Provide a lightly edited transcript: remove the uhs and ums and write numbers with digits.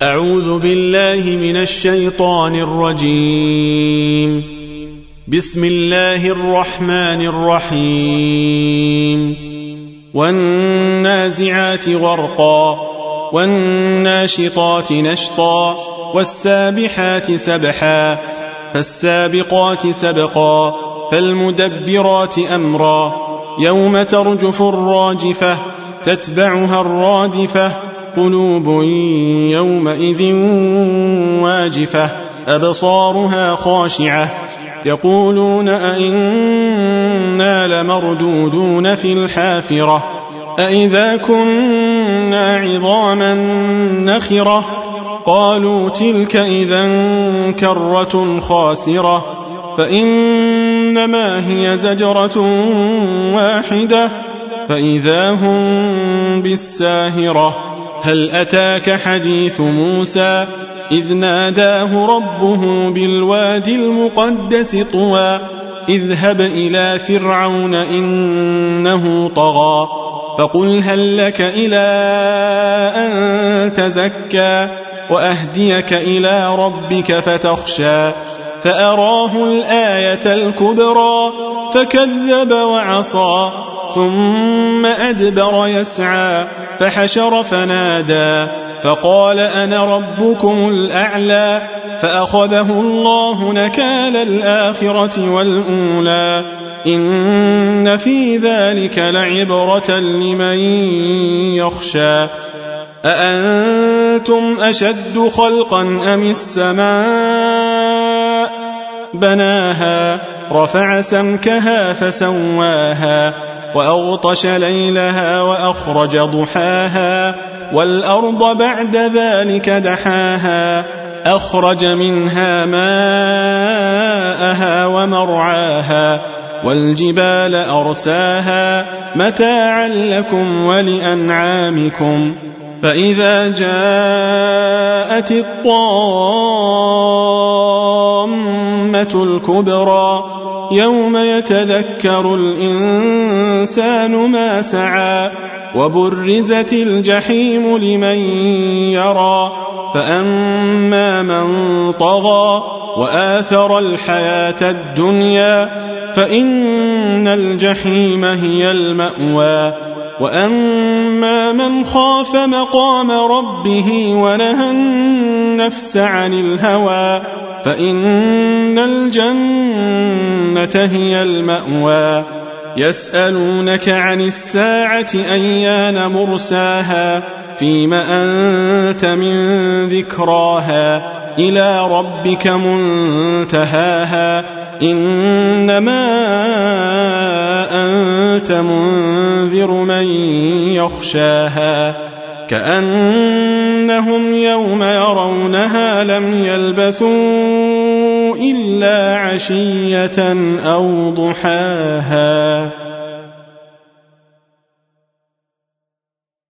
أعوذ بالله من الشيطان الرجيم. بسم الله الرحمن الرحيم. والنازعات غرقا والناشطات نشطا والسابحات سبحا فالسابقات سبقا فالمدبرات أمرا يوم ترجف الراجفة تتبعها الرادفة قلوب يومئذ واجفة أبصارها خاشعة يقولون أئنا لمردودون في الحافرة أئذا كنا عظاما نخرة قالوا تلك إذا كرة خاسرة فإنما هي زجرة واحدة فإذا هم بالساهرة هل أتاك حديث موسى إذ ناداه ربه بالوادي المقدس طوى اذهب إلى فرعون إنه طغى فقل هل لك إلى أن تزكى وأهديك إلى ربك فتخشى فأراه الآية الكبرى فكذب وعصى ثم أدبر يسعى فحشر فنادى فقال أنا ربكم الأعلى فأخذه الله نكال الآخرة والأولى إن في ذلك لعبرة لمن يخشى أأنتم أشد خلقا أم السماء بناها رفع سمكها فسواها وأغطش ليلها وأخرج ضحاها والأرض بعد ذلك دحاها أخرج منها ماءها ومرعاها والجبال أرساها متاعا لكم ولأنعامكم فإذا جاءت الطامة الكبرى يوم يتذكر الإنسان ما سعى وبرزت الجحيم لمن يرى فأما من طغى وآثر الحياة الدنيا فإن الجحيم هي المأوى وأما من خاف مقام ربه ونهى النفس عن الهوى فإن الجنة هي المأوى يسألونك عن الساعة أيان مرساها فيم أنت من ذكراها إلى ربك منتهاها إنما أنت منذر من يخشاها كأنهم يوم يرونها لم يلبثوا إلا عشية أو ضحاها.